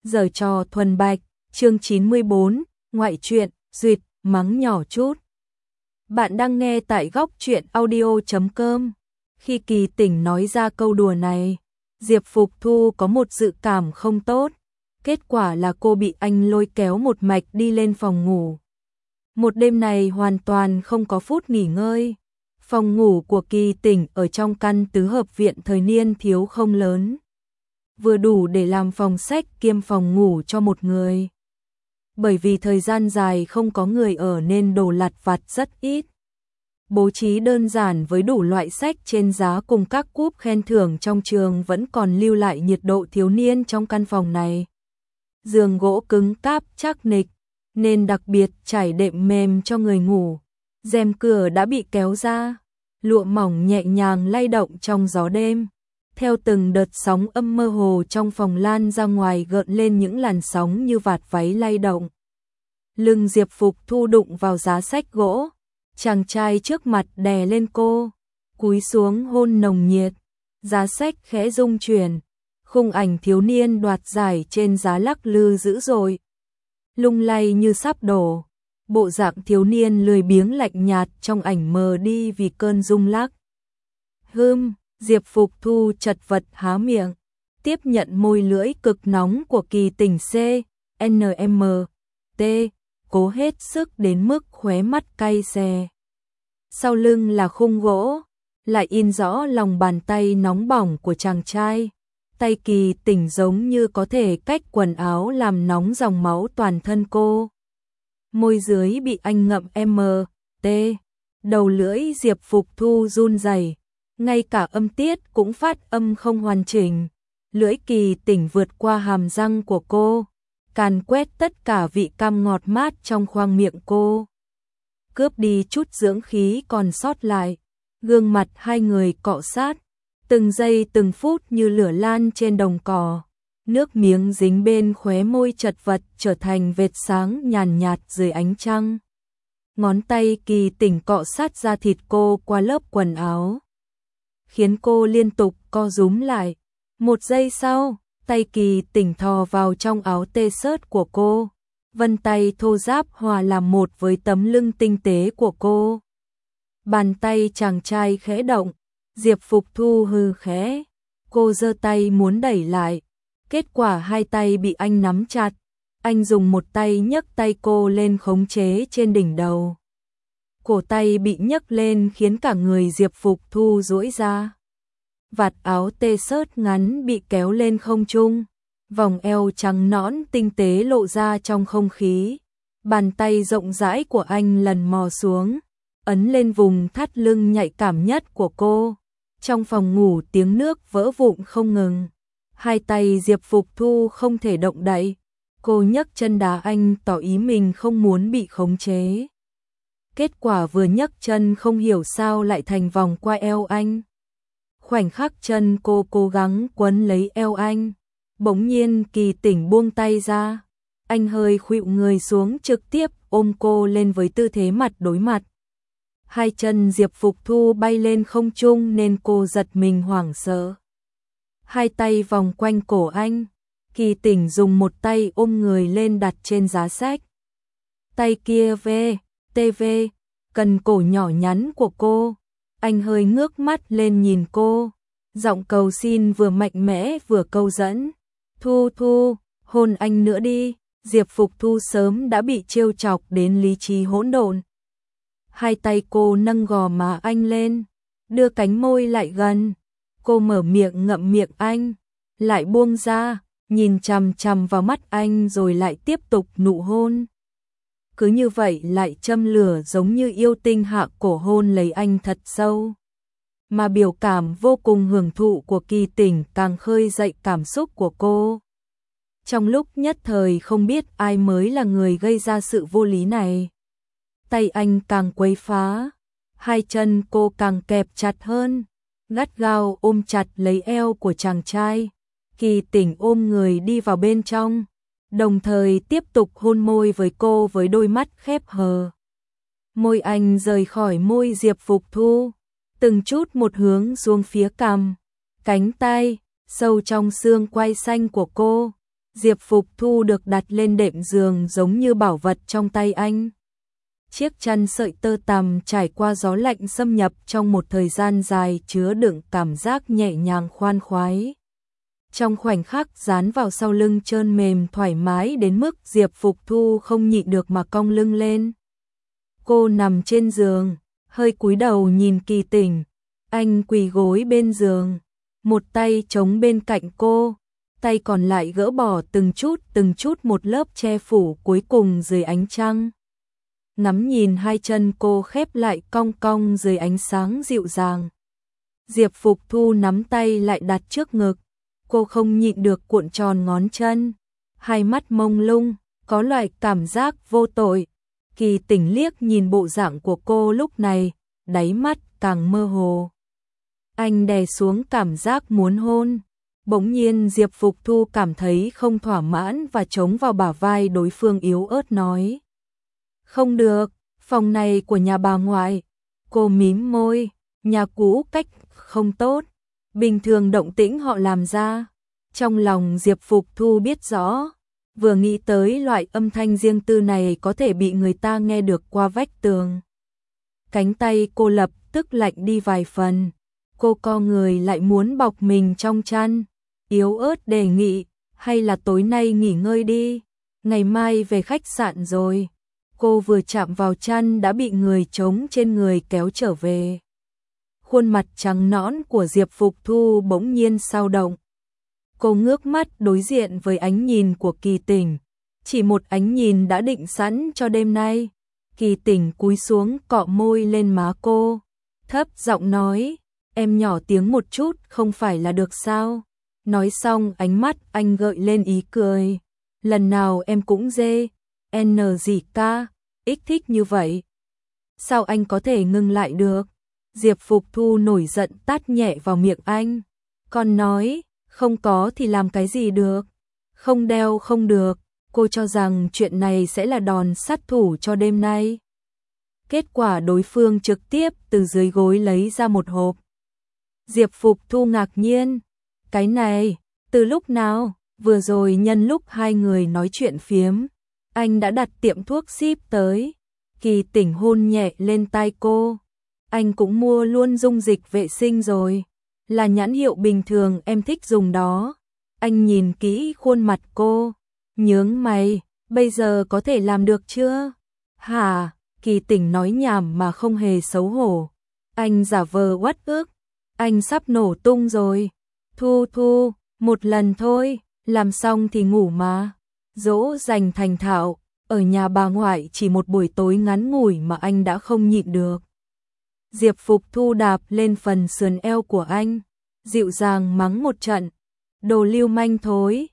Giở trò thuần bạch, chương 94, ngoại truyện, duyệt, mắng nhỏ chút. Bạn đang nghe tại góc truyện audio.com. Khi Kỳ Tỉnh nói ra câu đùa này, Diệp Phục Thu có một dự cảm không tốt. Kết quả là cô bị anh lôi kéo một mạch đi lên phòng ngủ. Một đêm này hoàn toàn không có phút nghỉ ngơi. Phòng ngủ của Kỳ Tỉnh ở trong căn tứ hợp viện thời niên thiếu không lớn, vừa đủ để làm phòng sách kiêm phòng ngủ cho một người. Bởi vì thời gian dài không có người ở nên đồ lặt vặt rất ít. Bố trí đơn giản với đủ loại sách trên giá cùng các cúp khen thưởng trong trường vẫn còn lưu lại nhiệt độ thiếu niên trong căn phòng này. Giường gỗ cứng cáp chắc nịch, nên đặc biệt trải đệm mềm cho người ngủ. Rèm cửa đã bị kéo ra, lụa mỏng nhẹ nhàng lay động trong gió đêm. Theo từng đợt sóng âm mơ hồ trong phòng lan ra ngoài gợn lên những làn sóng như vạt váy lay động. Lưng Diệp Phục Thu đụng vào giá sách gỗ, chàng trai trước mặt đè lên cô, cúi xuống hôn nồng nhiệt, giá sách khẽ rung chuyển, khung ảnh thiếu niên đoạt giải trên giá lắc lư dữ dội, lung lay như sắp đổ. Bộ dạng thiếu niên lười biếng lạnh nhạt trong ảnh mờ đi vì cơn rung lắc. Diệp Phục Thu chật vật há miệng, tiếp nhận môi lưỡi cực nóng của Kỳ Tỉnh CNMT, cố hết sức đến mức khóe mắt cay xè. Sau lưng là khung gỗ, lại in rõ lòng bàn tay nóng bỏng của chàng trai. Tay Kỳ Tỉnh giống như có thể cách quần áo làm nóng dòng máu toàn thân cô. Môi dưới bị anh ngậm MT, đầu lưỡi Diệp Phục Thu run rẩy, ngay cả âm tiết cũng phát âm không hoàn chỉnh. Lưỡi Kỳ Tỉnh vượt qua hàm răng của cô, càn quét tất cả vị cam ngọt mát trong khoang miệng cô, cướp đi chút dưỡng khí còn sót lại. Gương mặt hai người cọ sát, từng giây từng phút như lửa lan trên đồng cỏ. Nước miếng dính bên khóe môi chật vật trở thành vệt sáng nhàn nhạt dưới ánh trăng. Ngón tay Kỳ Tỉnh cọ sát da thịt cô qua lớp quần áo, khiến cô liên tục co rúm lại. Một giây sau, tay Kỳ Tỉnh thò vào trong áo t-shirt của cô, vân tay thô ráp hòa làm một với tấm lưng tinh tế của cô. Bàn tay chàng trai khẽ động, Diệp Phục Thu hừ khẽ, cô giơ tay muốn đẩy lại, kết quả hai tay bị anh nắm chặt. Anh dùng một tay nhấc tay cô lên khống chế trên đỉnh đầu. Cổ tay bị nhấc lên khiến cả người Diệp Phục Thu duỗi ra. Vạt áo t-shirt ngắn bị kéo lên không trung, vòng eo trắng nõn tinh tế lộ ra trong không khí. Bàn tay rộng rãi của anh lần mò xuống, ấn lên vùng thắt lưng nhạy cảm nhất của cô. Trong phòng ngủ tiếng nước vỡ vụn không ngừng. Hai tay Diệp Phục Thu không thể động đậy. Cô nhấc chân đá anh tỏ ý mình không muốn bị khống chế. Kết quả vừa nhấc chân không hiểu sao lại thành vòng qua eo anh. Khoảnh khắc chân cô cố gắng quấn lấy eo anh, bỗng nhiên Kỳ Tỉnh buông tay ra. Anh hơi khuỵu người xuống trực tiếp ôm cô lên với tư thế mặt đối mặt. Hai chân Diệp Phục Thu bay lên không trung nên cô giật mình hoảng sợ. Hai tay vòng quanh cổ anh, Kỳ Tỉnh dùng một tay ôm người lên đặt trên giá sách. Tay kia TV, cần cổ nhỏ nhắn của cô. Anh hơi ngước mắt lên nhìn cô, giọng cầu xin vừa mạnh mẽ vừa câu dẫn. Thu, hôn anh nữa đi. Diệp Phục Thu sớm đã bị trêu chọc đến lý trí hỗn độn. Hai tay cô nâng gò má anh lên, đưa cánh môi lại gần. Cô mở miệng ngậm miệng anh, lại buông ra, nhìn chằm chằm vào mắt anh rồi lại tiếp tục nụ hôn. Cứ như vậy lại châm lửa giống như yêu tinh hạ cổ hôn lấy anh thật sâu. Mà biểu cảm vô cùng hưởng thụ của Kỳ Tỉnh càng khơi dậy cảm xúc của cô. Trong lúc nhất thời không biết ai mới là người gây ra sự vô lý này. Tay anh càng quấy phá, hai chân cô càng kẹp chặt hơn, gắt gao ôm chặt lấy eo của chàng trai. Kỳ Tỉnh ôm người đi vào bên trong, đồng thời tiếp tục hôn môi với cô với đôi mắt khép hờ. Môi anh rời khỏi môi Diệp Phục Thu, từng chút một hướng xuống phía cằm, cánh tay, sâu trong xương quai xanh của cô. Diệp Phục Thu được đặt lên đệm giường giống như bảo vật trong tay anh. Chiếc chăn sợi tơ tằm trải qua gió lạnh xâm nhập trong một thời gian dài chứa đựng cảm giác nhẹ nhàng khoan khoái. Trong khoảnh khắc dán vào sau lưng trơn mềm thoải mái đến mức Diệp Phục Thu không nhịn được mà cong lưng lên. Cô nằm trên giường, hơi cúi đầu nhìn Kỳ Tỉnh. Anh quỳ gối bên giường, một tay chống bên cạnh cô, tay còn lại gỡ bỏ từng chút một lớp che phủ cuối cùng dưới ánh trăng. Ngắm nhìn hai chân cô khép lại cong cong dưới ánh sáng dịu dàng. Diệp Phục Thu nắm tay lại đặt trước ngực, cô không nhịn được cuộn tròn ngón chân, hai mắt mông lung, có loại cảm giác vô tội. Kỳ Tỉnh liếc nhìn bộ dạng của cô lúc này, đáy mắt càng mơ hồ. Anh đè xuống cảm giác muốn hôn. Bỗng nhiên Diệp Phục Thu cảm thấy không thỏa mãn và chống vào bả vai đối phương yếu ớt nói. Không được, phòng này của nhà bà ngoại. Cô mím môi, nhà cũ cách không tốt. Bình thường động tĩnh họ làm ra. Trong lòng Diệp Phục Thu biết rõ. Vừa nghĩ tới loại âm thanh riêng tư này có thể bị người ta nghe được qua vách tường. Cánh tay cô lập tức lạnh đi vài phần. Cô co người lại muốn bọc mình trong chăn. Yếu ớt đề nghị, hay là tối nay nghỉ ngơi đi. Ngày mai về khách sạn rồi. Cô vừa chạm vào chăn đã bị người trống trên người kéo trở về. Khuôn mặt trắng nõn của Diệp Phục Thu bỗng nhiên xao động. Cô ngước mắt đối diện với ánh nhìn của Kỳ Tỉnh. Chỉ một ánh nhìn đã định sẵn cho đêm nay. Kỳ Tỉnh cúi xuống cọ môi lên má cô. Thấp giọng nói, em nhỏ tiếng một chút không phải là được sao? Nói xong ánh mắt anh gợi lên ý cười. Lần nào em cũng dê, n gì ca, ích thích như vậy. Sao anh có thể ngưng lại được? Diệp Phục Thu nổi giận tát nhẹ vào miệng anh. Còn nói, không có thì làm cái gì được? Không đeo không được. Cô cho rằng chuyện này sẽ là đòn sát thủ cho đêm nay. Kết quả đối phương trực tiếp từ dưới gối lấy ra một hộp. Diệp Phục Thu ngạc nhiên. Cái này, từ lúc nào? Vừa rồi nhân lúc hai người nói chuyện phiếm, anh đã đặt tiệm thuốc ship tới. Kỳ Tỉnh hôn nhẹ lên tai cô. Anh cũng mua luôn dung dịch vệ sinh rồi. Là nhãn hiệu bình thường em thích dùng đó. Anh nhìn kỹ khuôn mặt cô. Nhướng mày, bây giờ có thể làm được chưa? Hả? Kỳ Tỉnh nói nhảm mà không hề xấu hổ. Anh giả vờ uất ức. Anh sắp nổ tung rồi. Thu, một lần thôi, làm xong thì ngủ mà. Dỗ dành thành thạo, ở nhà bà ngoại chỉ một buổi tối ngắn ngủi mà anh đã không nhịn được. Diệp Phục Thu đạp lên phần sườn eo của anh, dịu dàng mắng một trận. Đồ lưu manh thối.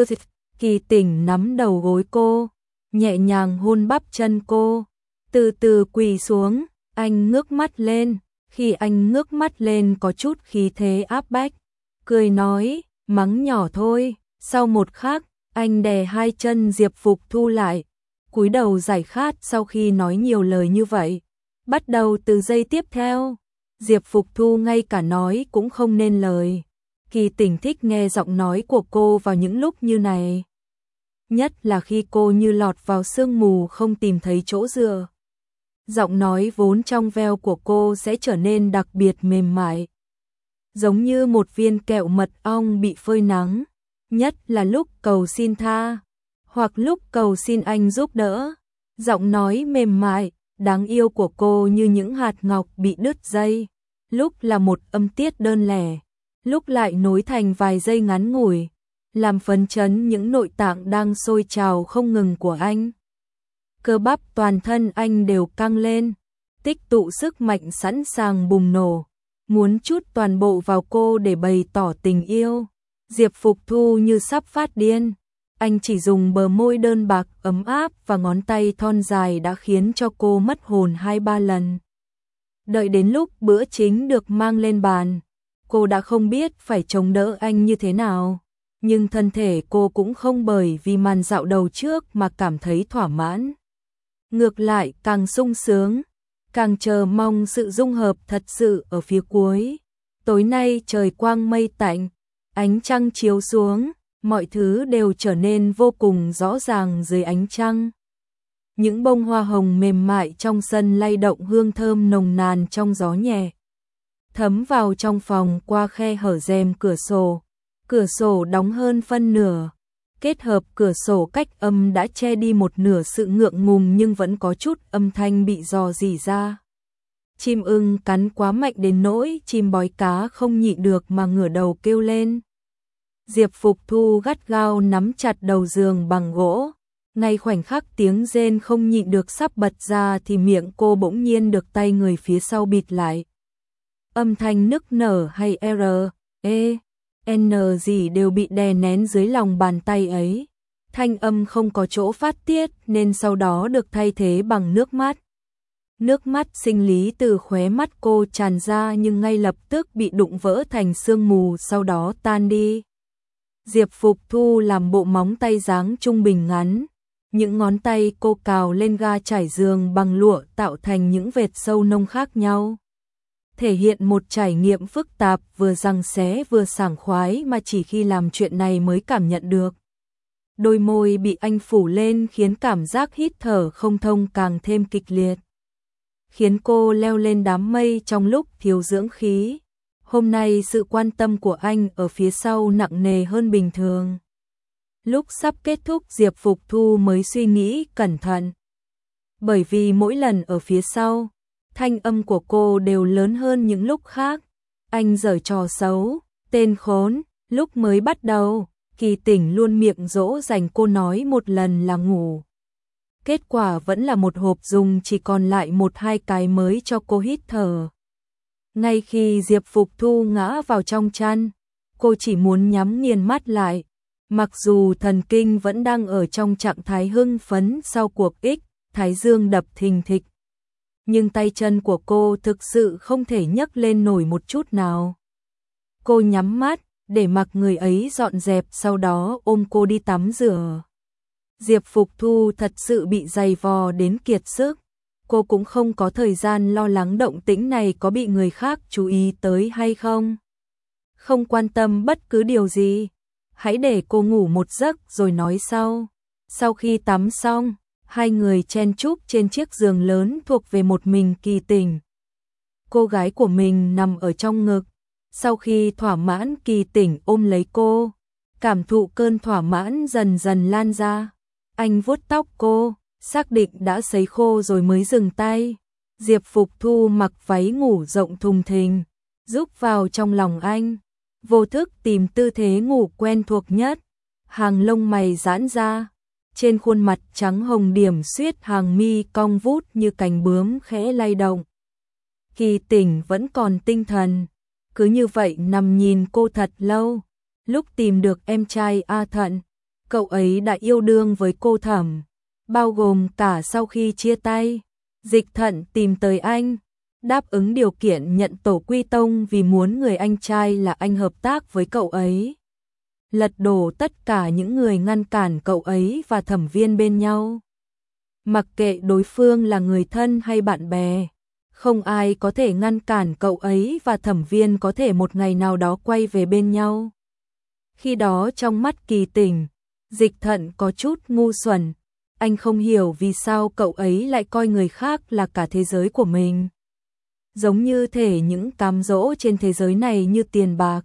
Kỳ Tỉnh nắm đầu gối cô, nhẹ nhàng hôn bắp chân cô, từ từ quỳ xuống. Anh ngước mắt lên, khi anh ngước mắt lên có chút khí thế áp bách, cười nói, mắng nhỏ thôi. Sau một khắc, anh đè hai chân Diệp Phục Thu lại, cúi đầu giải khát. Sau khi nói nhiều lời như vậy, bắt đầu từ giây tiếp theo, Diệp Phục Thu ngay cả nói cũng không nên lời. Kỳ Tỉnh thích nghe giọng nói của cô vào những lúc như này, nhất là khi cô như lọt vào sương mù không tìm thấy chỗ dựa. Giọng nói vốn trong veo của cô sẽ trở nên đặc biệt mềm mại, giống như một viên kẹo mật ong bị phơi nắng, nhất là lúc cầu xin tha, hoặc lúc cầu xin anh giúp đỡ. Giọng nói mềm mại, đáng yêu của cô như những hạt ngọc bị đứt dây, lúc là một âm tiết đơn lẻ, lúc lại nối thành vài giây ngắn ngủi, làm phấn chấn những nội tạng đang sôi trào không ngừng của anh. Cơ bắp toàn thân anh đều căng lên, tích tụ sức mạnh sẵn sàng bùng nổ, muốn trút toàn bộ vào cô để bày tỏ tình yêu. Diệp Phục Thu như sắp phát điên. Anh chỉ dùng bờ môi đơn bạc ấm áp và ngón tay thon dài đã khiến cho cô mất hồn 2-3 lần. Đợi đến lúc bữa chính được mang lên bàn, cô đã không biết phải chống đỡ anh như thế nào. Nhưng thân thể cô cũng không bởi vì màn dạo đầu trước mà cảm thấy thỏa mãn. Ngược lại càng sung sướng, càng chờ mong sự dung hợp thật sự ở phía cuối. Tối nay trời quang mây tạnh, ánh trăng chiếu xuống, mọi thứ đều trở nên vô cùng rõ ràng dưới ánh trăng. Những bông hoa hồng mềm mại trong sân lay động, hương thơm nồng nàn trong gió nhẹ thấm vào trong phòng qua khe hở rèm cửa sổ đóng hơn phân nửa, kết hợp cửa sổ cách âm đã che đi một nửa sự ngượng ngùng nhưng vẫn có chút âm thanh bị rò rỉ ra. Chim ưng cắn quá mạnh đến nỗi chim bói cá không nhịn được mà ngửa đầu kêu lên. Diệp Phục Thu gắt gao nắm chặt đầu giường bằng gỗ, ngay khoảnh khắc tiếng rên không nhịn được sắp bật ra thì miệng cô bỗng nhiên được tay người phía sau bịt lại. Âm thanh nức nở hay R, E, N gì đều bị đè nén dưới lòng bàn tay ấy. Thanh âm không có chỗ phát tiết nên sau đó được thay thế bằng nước mắt. Nước mắt sinh lý từ khóe mắt cô tràn ra nhưng ngay lập tức bị đụng vỡ thành sương mù sau đó tan đi. Diệp Phục Thu làm bộ móng tay dáng trung bình ngắn. Những ngón tay cô cào lên ga trải giường bằng lụa tạo thành những vệt sâu nông khác nhau. Thể hiện một trải nghiệm phức tạp vừa giằng xé vừa sảng khoái mà chỉ khi làm chuyện này mới cảm nhận được. Đôi môi bị anh phủ lên khiến cảm giác hít thở không thông càng thêm kịch liệt. Khiến cô leo lên đám mây trong lúc thiếu dưỡng khí. Hôm nay sự quan tâm của anh ở phía sau nặng nề hơn bình thường. Lúc sắp kết thúc Diệp Phục Thu mới suy nghĩ cẩn thận. Bởi vì mỗi lần ở phía sau, thanh âm của cô đều lớn hơn những lúc khác. Anh giở trò xấu, tên khốn, lúc mới bắt đầu, Kỳ Tỉnh luôn miệng dỗ dành cô nói một lần là ngủ. Kết quả vẫn là một hộp dùng chỉ còn lại 1-2 cái mới cho cô hít thở. Ngay khi Diệp Phục Thu ngã vào trong chăn, cô chỉ muốn nhắm nghiền mắt lại. Mặc dù thần kinh vẫn đang ở trong trạng thái hưng phấn sau cuộc thái dương đập thình thịch. Nhưng tay chân của cô thực sự không thể nhấc lên nổi một chút nào. Cô nhắm mắt, để mặc người ấy dọn dẹp sau đó ôm cô đi tắm rửa. Diệp Phục Thu thật sự bị dày vò đến kiệt sức. Cô cũng không có thời gian lo lắng động tĩnh này có bị người khác chú ý tới hay không. Không quan tâm bất cứ điều gì. Hãy để cô ngủ một giấc rồi nói sau. Sau khi tắm xong, hai người chen chúc trên chiếc giường lớn thuộc về một mình Kỳ Tỉnh. Cô gái của mình nằm ở trong ngực. Sau khi thỏa mãn, Kỳ Tỉnh ôm lấy cô. Cảm thụ cơn thỏa mãn dần dần lan ra. Anh vuốt tóc cô, xác định đã sấy khô rồi mới dừng tay. Diệp Phục Thu mặc váy ngủ rộng thùng thình, giúp vào trong lòng anh. Vô thức tìm tư thế ngủ quen thuộc nhất. Hàng lông mày giãn ra. Trên khuôn mặt trắng hồng điểm xuyết hàng mi cong vút như cánh bướm khẽ lay động. Kỳ Tỉnh vẫn còn tinh thần. Cứ như vậy nằm nhìn cô thật lâu. Lúc tìm được em trai A Thận, cậu ấy đã yêu đương với cô Thẩm. Bao gồm cả sau khi chia tay. Dịch Thận tìm tới anh. Đáp ứng điều kiện nhận tổ quy tông vì muốn người anh trai là anh hợp tác với cậu ấy. Lật đổ tất cả những người ngăn cản cậu ấy và Thẩm Viên bên nhau. Mặc kệ đối phương là người thân hay bạn bè, không ai có thể ngăn cản cậu ấy và Thẩm Viên có thể một ngày nào đó quay về bên nhau. Khi đó trong mắt Kỳ Tỉnh, Dịch Thận có chút ngu xuẩn. Anh không hiểu vì sao cậu ấy lại coi người khác là cả thế giới của mình. Giống như thể những cám dỗ trên thế giới này như tiền bạc,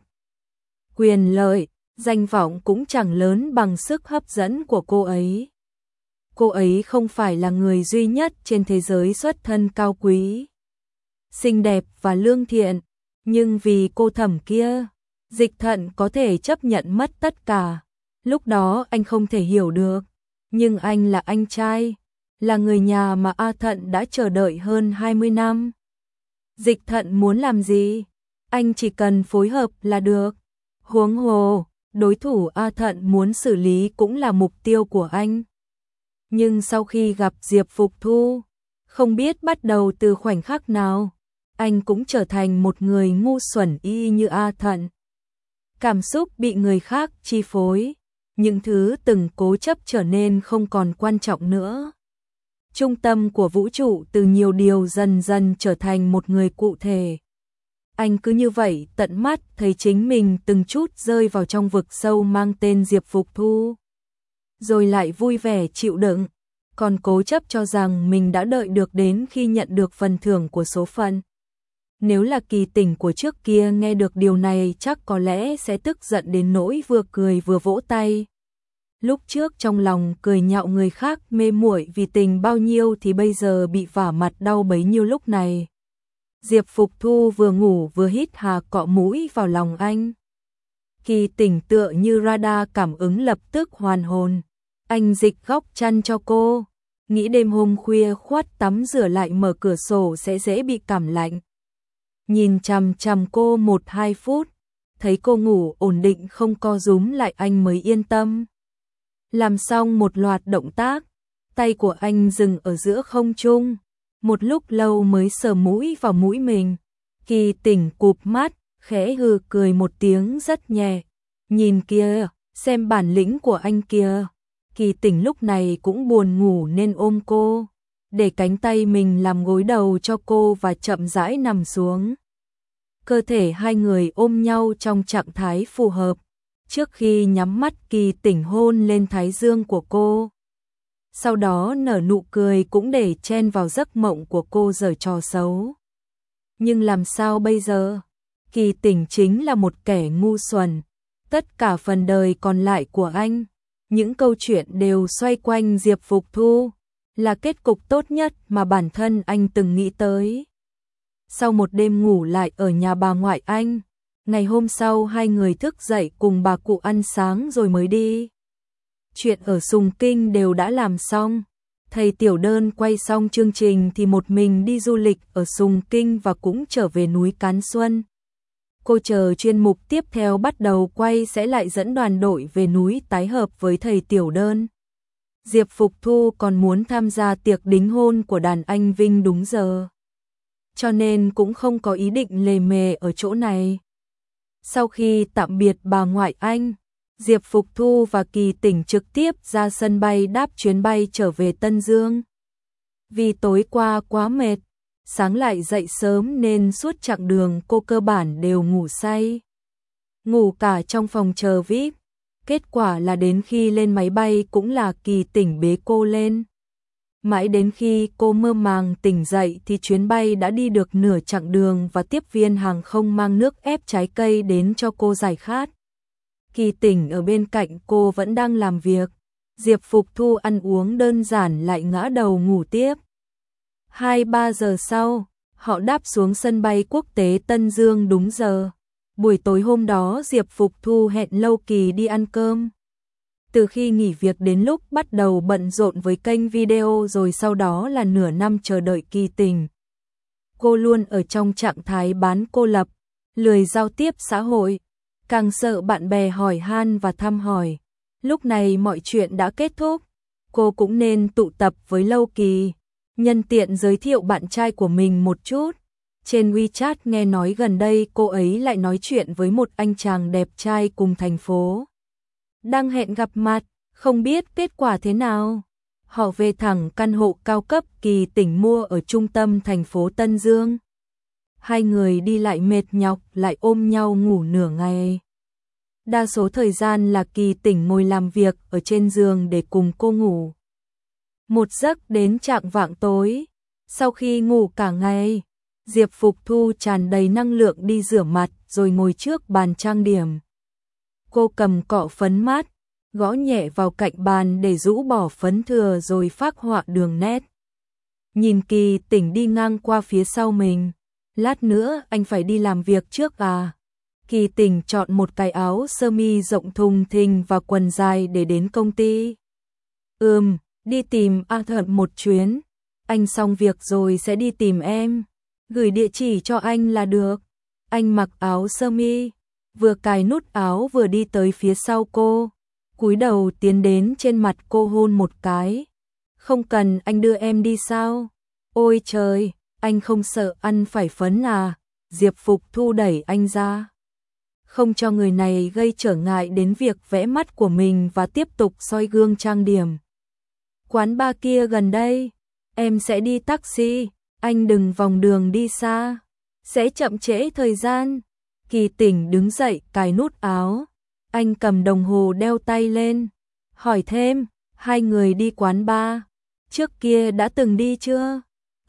quyền lợi, danh vọng cũng chẳng lớn bằng sức hấp dẫn của cô ấy. Cô ấy không phải là người duy nhất trên thế giới xuất thân cao quý, xinh đẹp và lương thiện, nhưng vì cô Thẩm kia, Dịch Thận có thể chấp nhận mất tất cả. Lúc đó anh không thể hiểu được, nhưng anh là anh trai, là người nhà mà A Thận đã chờ đợi hơn 20 năm. Dịch Thận muốn làm gì? Anh chỉ cần phối hợp là được. Huống hồ, đối thủ A Thận muốn xử lý cũng là mục tiêu của anh. Nhưng sau khi gặp Diệp Phục Thu, không biết bắt đầu từ khoảnh khắc nào, anh cũng trở thành một người ngu xuẩn y như A Thận. Cảm xúc bị người khác chi phối, những thứ từng cố chấp trở nên không còn quan trọng nữa. Trung tâm của vũ trụ từ nhiều điều dần dần trở thành một người cụ thể. Anh cứ như vậy tận mắt thấy chính mình từng chút rơi vào trong vực sâu mang tên Diệp Phục Thu. Rồi lại vui vẻ chịu đựng, còn cố chấp cho rằng mình đã đợi được đến khi nhận được phần thưởng của số phận. Nếu là Kỳ Tỉnh của trước kia nghe được điều này chắc có lẽ sẽ tức giận đến nỗi vừa cười vừa vỗ tay. Lúc trước trong lòng cười nhạo người khác mê muội vì tình bao nhiêu thì bây giờ bị vả mặt đau bấy nhiêu lúc này. Diệp Phục Thu vừa ngủ vừa hít hà cọ mũi vào lòng anh. Kỳ Tỉnh tựa như radar cảm ứng lập tức hoàn hồn. Anh dịch góc chăn cho cô, nghĩ đêm hôm khuya khoắt tắm rửa lại mở cửa sổ sẽ dễ bị cảm lạnh. Nhìn chằm chằm cô 1-2 phút, thấy cô ngủ ổn định không co rúm lại anh mới yên tâm. Làm xong một loạt động tác, tay của anh dừng ở giữa không trung, một lúc lâu mới sờ mũi vào mũi mình. Kỳ Tỉnh cụp mắt, khẽ hừ cười một tiếng rất nhẹ. Nhìn kia, xem bản lĩnh của anh kia. Kỳ Tỉnh lúc này cũng buồn ngủ nên ôm cô, để cánh tay mình làm gối đầu cho cô và chậm rãi nằm xuống. Cơ thể hai người ôm nhau trong trạng thái phù hợp. Trước khi nhắm mắt Kỳ Tỉnh hôn lên thái dương của cô. Sau đó nở nụ cười cũng để chen vào giấc mộng của cô giở trò xấu. Nhưng làm sao bây giờ? Kỳ Tỉnh chính là một kẻ ngu xuẩn. Tất cả phần đời còn lại của anh, những câu chuyện đều xoay quanh Diệp Phục Thu, là kết cục tốt nhất mà bản thân anh từng nghĩ tới. Sau một đêm ngủ lại ở nhà bà ngoại anh, ngày hôm sau hai người thức dậy cùng bà cụ ăn sáng rồi mới đi. Chuyện ở Sùng Kinh đều đã làm xong, thầy Tiểu Đơn quay xong chương trình thì một mình đi du lịch ở Sùng Kinh và cũng trở về núi Cán Xuân. Cô chờ chuyên mục tiếp theo bắt đầu quay sẽ lại dẫn đoàn đội về núi tái hợp với thầy Tiểu Đơn. Diệp Phục Thu còn muốn tham gia tiệc đính hôn của đàn anh Vinh đúng giờ, cho nên cũng không có ý định lề mề ở chỗ này. Sau khi tạm biệt bà ngoại anh, Diệp Phục Thu và Kỳ Tỉnh trực tiếp ra sân bay đáp chuyến bay trở về Tân Dương. Vì tối qua quá mệt, sáng lại dậy sớm nên suốt chặng đường cô cơ bản đều ngủ say. Ngủ cả trong phòng chờ VIP. Kết quả là đến khi lên máy bay cũng là Kỳ Tỉnh bế cô lên. Mãi đến khi cô mơ màng tỉnh dậy thì chuyến bay đã đi được nửa chặng đường và tiếp viên hàng không mang nước ép trái cây đến cho cô giải khát. Kỳ Tỉnh ở bên cạnh cô vẫn đang làm việc. Diệp Phục Thu ăn uống đơn giản lại ngã đầu ngủ tiếp. 2-3 giờ sau, họ đáp xuống sân bay quốc tế Tân Dương đúng giờ. Buổi tối hôm đó Diệp Phục Thu hẹn Lâu Kỳ đi ăn cơm. Từ khi nghỉ việc đến lúc bắt đầu bận rộn với kênh video rồi sau đó là nửa năm chờ đợi Kỳ Tỉnh. Cô luôn ở trong trạng thái bán cô lập, lười giao tiếp xã hội, càng sợ bạn bè hỏi han và thăm hỏi. Lúc này mọi chuyện đã kết thúc, cô cũng nên tụ tập với Lâu Kỳ, nhân tiện giới thiệu bạn trai của mình một chút. Trên WeChat nghe nói gần đây cô ấy lại nói chuyện với một anh chàng đẹp trai cùng thành phố. Đang hẹn gặp mặt, không biết kết quả thế nào. Họ về thẳng căn hộ cao cấp Kỳ Tỉnh mua ở trung tâm thành phố Tân Dương. Hai người đi lại mệt nhọc lại ôm nhau ngủ nửa ngày. Đa số thời gian là Kỳ Tỉnh ngồi làm việc ở trên giường để cùng cô ngủ. Một giấc đến chạng vạng tối. Sau khi ngủ cả ngày, Diệp Phục Thu tràn đầy năng lượng đi rửa mặt rồi ngồi trước bàn trang điểm. Cô cầm cọ phấn mát, gõ nhẹ vào cạnh bàn để rũ bỏ phấn thừa rồi phác họa đường nét. Nhìn Kỳ Tỉnh đi ngang qua phía sau mình. Lát nữa anh phải đi làm việc trước à? Kỳ Tỉnh chọn một cái áo sơ mi rộng thùng thình và quần dài để đến công ty. Đi tìm A Thuận một chuyến. Anh xong việc rồi sẽ đi tìm em. Gửi địa chỉ cho anh là được. Anh mặc áo sơ mi, vừa cài nút áo vừa đi tới phía sau cô, cúi đầu tiến đến trên mặt cô hôn một cái. Không cần anh đưa em đi sao? Ôi trời, anh không sợ ăn phải phấn à? Diệp Phục Thu đẩy anh ra, không cho người này gây trở ngại đến việc vẽ mắt của mình và tiếp tục soi gương trang điểm. Quán bar kia gần đây, em sẽ đi taxi, anh đừng vòng đường đi xa. sẽ chậm trễ thời gian. Kỳ Tỉnh đứng dậy cài nút áo, anh cầm đồng hồ đeo tay lên, hỏi thêm, hai người đi quán bar, trước kia đã từng đi chưa?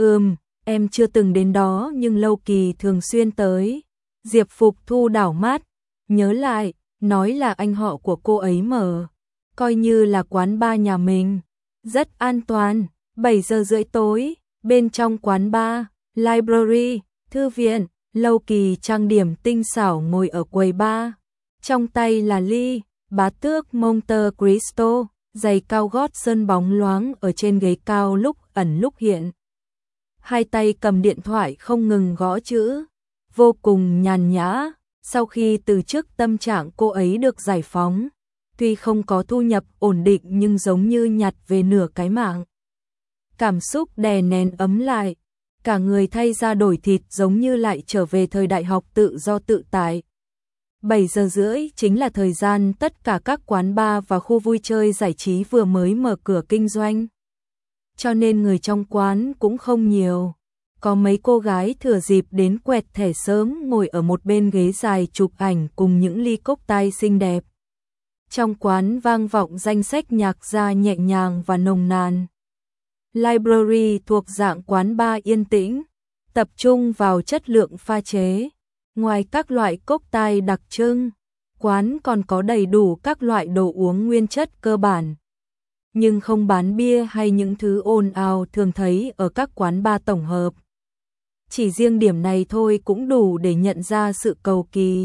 Em chưa từng đến đó nhưng Lâu Kỳ thường xuyên tới. Diệp Phục Thu đảo mắt, nhớ lại, nói là anh họ của cô ấy mở, coi như là quán bar nhà mình, rất an toàn. 7 giờ rưỡi tối, bên trong quán bar, library, thư viện, Lâu Kỳ trang điểm tinh xảo ngồi ở quầy bar, trong tay là ly, bá tước Monte Cristo, giày cao gót sơn bóng loáng ở trên ghế cao lúc ẩn lúc hiện. Hai tay cầm điện thoại không ngừng gõ chữ, vô cùng nhàn nhã. Sau khi từ chức tâm trạng cô ấy được giải phóng, tuy không có thu nhập ổn định nhưng giống như nhặt về nửa cái mạng. Cảm xúc đè nén ấm lại, cả người thay da đổi thịt giống như lại trở về thời đại học tự do tự tại. 7 giờ rưỡi chính là thời gian tất cả các quán bar và khu vui chơi giải trí vừa mới mở cửa kinh doanh. Cho nên người trong quán cũng không nhiều. Có mấy cô gái thừa dịp đến quẹt thẻ sớm ngồi ở một bên ghế dài chụp ảnh cùng những ly cốc tai xinh đẹp. Trong quán vang vọng danh sách nhạc gia nhẹ nhàng và nồng nàn. Library thuộc dạng quán bar yên tĩnh, tập trung vào chất lượng pha chế. Ngoài các loại cốc tai đặc trưng, quán còn có đầy đủ các loại đồ uống nguyên chất cơ bản. Nhưng không bán bia hay những thứ ồn ào thường thấy ở các quán bar tổng hợp. Chỉ riêng điểm này thôi cũng đủ để nhận ra sự cầu kỳ,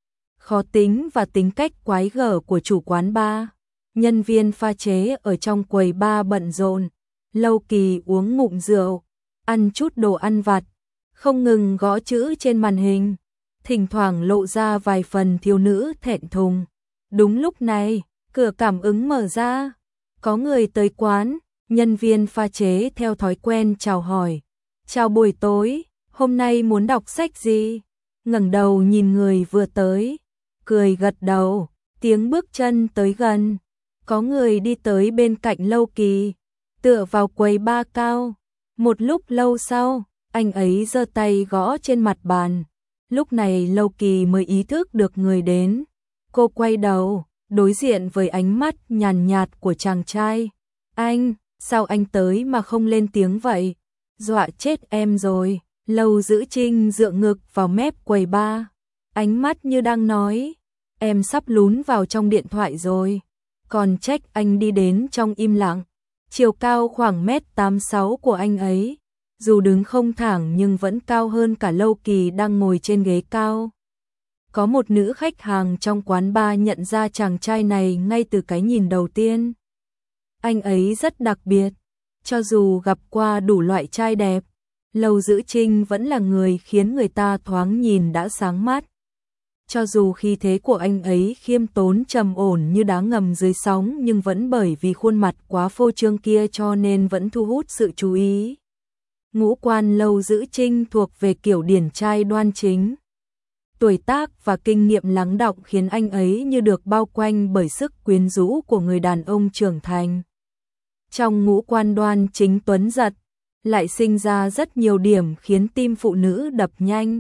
khó tính và tính cách quái gở của chủ quán bar. Nhân viên pha chế ở trong quầy bar bận rộn, Lâu Kỳ uống ngụm rượu, ăn chút đồ ăn vặt, không ngừng gõ chữ trên màn hình, thỉnh thoảng lộ ra vài phần thiếu nữ thẹn thùng. Đúng lúc này, cửa cảm ứng mở ra, có người tới quán, nhân viên pha chế theo thói quen chào hỏi. Chào buổi tối, hôm nay muốn đọc sách gì? Ngẩng đầu nhìn người vừa tới, cười gật đầu, tiếng bước chân tới gần. Có người đi tới bên cạnh Lâu Kỳ, tựa vào quầy bar cao. Một lúc lâu sau, anh ấy giơ tay gõ trên mặt bàn. Lúc này Lâu Kỳ mới ý thức được người đến. Cô quay đầu, đối diện với ánh mắt nhàn nhạt của chàng trai. Anh, sao anh tới mà không lên tiếng vậy? Dọa chết em rồi. Lâu Dữ Trinh dựa ngực vào mép quầy bar, ánh mắt như đang nói, em sắp lún vào trong điện thoại rồi. Còn trách anh đi đến trong im lặng. Chiều cao khoảng 1m86 của anh ấy, dù đứng không thẳng nhưng vẫn cao hơn cả Lâu Kỳ đang ngồi trên ghế cao. Có một nữ khách hàng trong quán bar nhận ra chàng trai này ngay từ cái nhìn đầu tiên. Anh ấy rất đặc biệt, cho dù gặp qua đủ loại trai đẹp, Lâu Dữ Trinh vẫn là người khiến người ta thoáng nhìn đã sáng mắt. Cho dù khí thế của anh ấy khiêm tốn trầm ổn như đá ngầm dưới sóng nhưng vẫn bởi vì khuôn mặt quá phô trương kia cho nên vẫn thu hút sự chú ý. Ngũ quan Lâu Dữ Trinh thuộc về kiểu điển trai đoan chính. Tuổi tác và kinh nghiệm lắng đọng khiến anh ấy như được bao quanh bởi sức quyến rũ của người đàn ông trưởng thành. Trong ngũ quan đoan chính tuấn giật, lại sinh ra rất nhiều điểm khiến tim phụ nữ đập nhanh.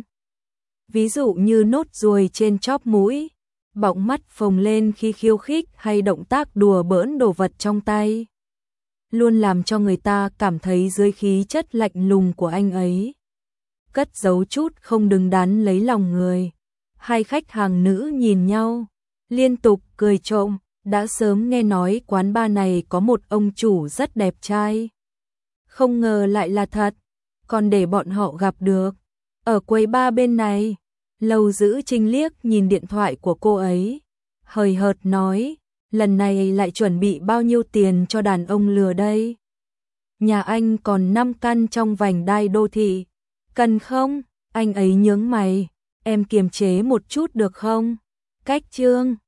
Ví dụ như nốt ruồi trên chóp mũi, bọng mắt phồng lên khi khiêu khích hay động tác đùa bỡn đồ vật trong tay. Luôn làm cho người ta cảm thấy dưới khí chất lạnh lùng của anh ấy cất giấu chút không đứng đắn lấy lòng người. Hai khách hàng nữ nhìn nhau, liên tục cười trộm, đã sớm nghe nói quán bar này có một ông chủ rất đẹp trai. Không ngờ lại là thật, còn để bọn họ gặp được. Ở quầy bar bên này, Lâu Dữ Trinh liếc nhìn điện thoại của cô ấy, hời hợt nói, lần này lại chuẩn bị bao nhiêu tiền cho đàn ông lừa đây? Nhà anh còn 5 căn trong vành đai đô thị, cần không? Anh ấy nhướng mày, em kiềm chế một chút được không? Cách Trương